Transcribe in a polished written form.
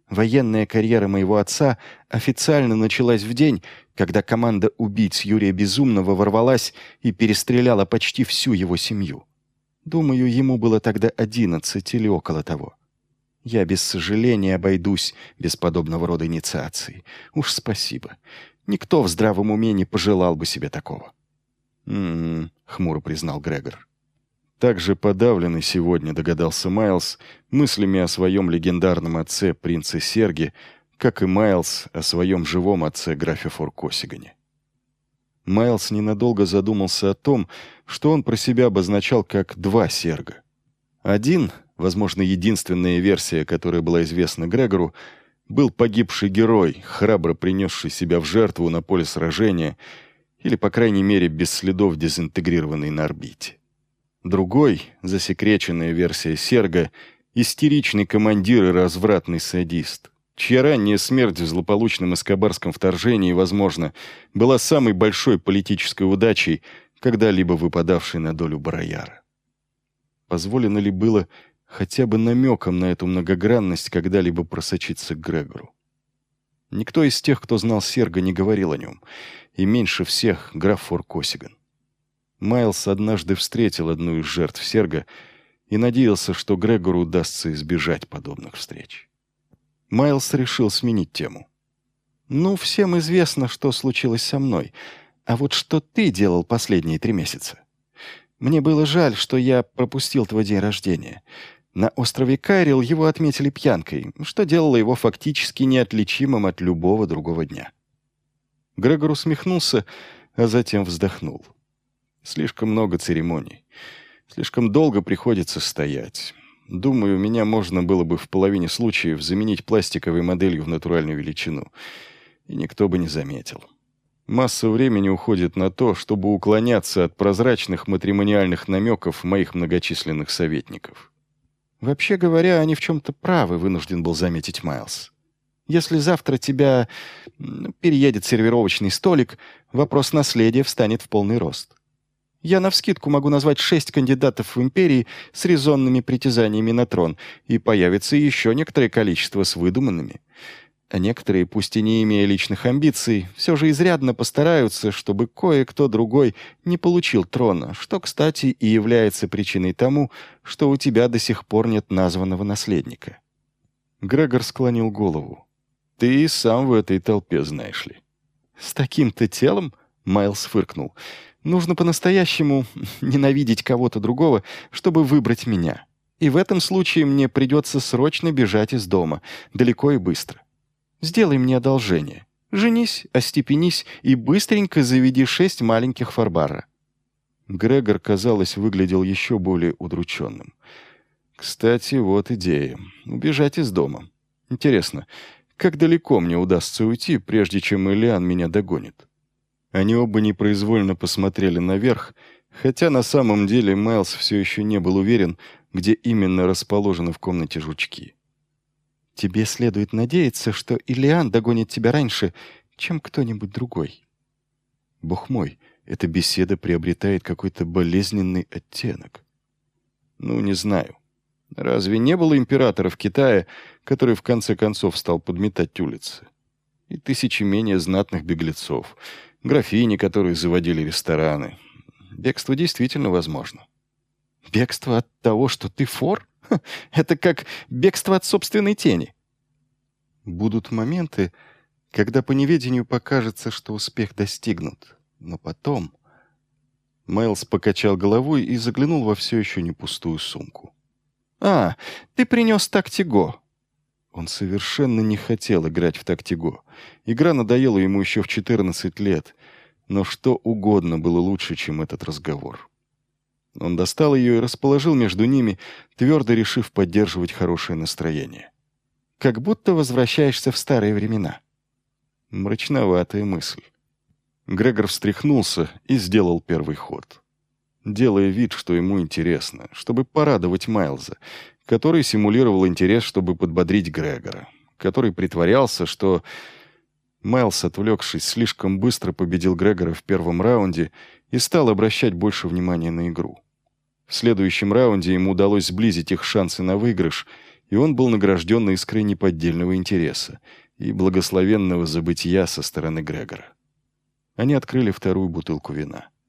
Военная карьера моего отца официально началась в день, когда команда убийц Юрия Безумного ворвалась и перестреляла почти всю его семью. Думаю, ему было тогда 11 или около того. Я без сожаления обойдусь без подобного рода инициации. Уж спасибо. Никто в здравом уме не пожелал бы себе такого. Хмуро признал Грегор. Также подавленный сегодня, догадался Майлз, мыслями о своем легендарном отце, принце Серге, как и Майлз о своем живом отце, графе Форкосигане. Майлз ненадолго задумался о том, что он про себя обозначал как два Серга. Один, возможно, единственная версия, которая была известна Грегору, был погибший герой, храбро принесший себя в жертву на поле сражения или, по крайней мере, без следов дезинтегрированный на орбите. Другой, засекреченная версия Серга, истеричный командир и развратный садист, чья ранняя смерть в злополучном эскобарском вторжении, возможно, была самой большой политической удачей, когда-либо выпадавшей на долю Барояра. Позволено ли было хотя бы намеком на эту многогранность когда-либо просочиться к Грегору? Никто из тех, кто знал Серга, не говорил о нем, и меньше всех граф Форкосиган. Майлз однажды встретил одну из жертв Серга и надеялся, что Грегору удастся избежать подобных встреч. Майлз решил сменить тему. «Ну, всем известно, что случилось со мной. А вот что ты делал последние 3 месяца? Мне было жаль, что я пропустил твой день рождения. На острове Кайрил его отметили пьянкой, что делало его фактически неотличимым от любого другого дня». Грегор усмехнулся, а затем вздохнул. «Слишком много церемоний. Слишком долго приходится стоять. Думаю, меня можно было бы в половине случаев заменить пластиковой моделью в натуральную величину. И никто бы не заметил. Масса времени уходит на то, чтобы уклоняться от прозрачных матримониальных намеков моих многочисленных советников». «Вообще говоря, они в чем-то правы», — вынужден был заметить Майлз. «Если завтра тебя переедет сервировочный столик, вопрос наследия встанет в полный рост. Я навскидку могу назвать 6 кандидатов в империи с резонными притязаниями на трон, и появится еще некоторое количество с выдуманными. А некоторые, пусть и не имея личных амбиций, все же изрядно постараются, чтобы кое-кто другой не получил трона, что, кстати, и является причиной тому, что у тебя до сих пор нет названного наследника». Грегор склонил голову. «Ты и сам в этой толпе, знаешь ли». «С таким-то телом?» — Майлз фыркнул. «Нужно по-настоящему ненавидеть кого-то другого, чтобы выбрать меня. И в этом случае мне придется срочно бежать из дома, далеко и быстро. Сделай мне одолжение. Женись, остепенись и быстренько заведи 6 маленьких Фарбара». Грегор, казалось, выглядел еще более удрученным. «Кстати, вот идея. Убежать из дома. Интересно, как далеко мне удастся уйти, прежде чем Элиан меня догонит?» Они оба непроизвольно посмотрели наверх, хотя на самом деле Майлз все еще не был уверен, где именно расположены в комнате жучки. «Тебе следует надеяться, что Элиан догонит тебя раньше, чем кто-нибудь другой». Бог мой, эта беседа приобретает какой-то болезненный оттенок. Ну, не знаю. Разве не было императора в Китае, который в конце концов стал подметать улицы? И тысячи менее знатных беглецов, графини, которые заводили рестораны. Бегство действительно возможно. «Бегство от того, что ты фор? Ха, это как бегство от собственной тени». Будут моменты, когда по неведению покажется, что успех достигнут. Но потом... Майлз покачал головой и заглянул во все еще не пустую сумку. «А, ты принес тактиго». Он совершенно не хотел играть в тактиго. Игра надоела ему еще в 14 лет, но что угодно было лучше, чем этот разговор. Он достал ее и расположил между ними, твердо решив поддерживать хорошее настроение. «Как будто возвращаешься в старые времена». Мрачноватая мысль. Грегор встряхнулся и сделал первый ход, делая вид, что ему интересно, чтобы порадовать Майлза, который симулировал интерес, чтобы подбодрить Грегора, который притворялся, что... Майлз, отвлекшись, слишком быстро победил Грегора в первом раунде и стал обращать больше внимания на игру. В следующем раунде ему удалось сблизить их шансы на выигрыш, и он был награжден искрой неподдельного интереса и благословенного забытия со стороны Грегора. Они открыли вторую бутылку вина.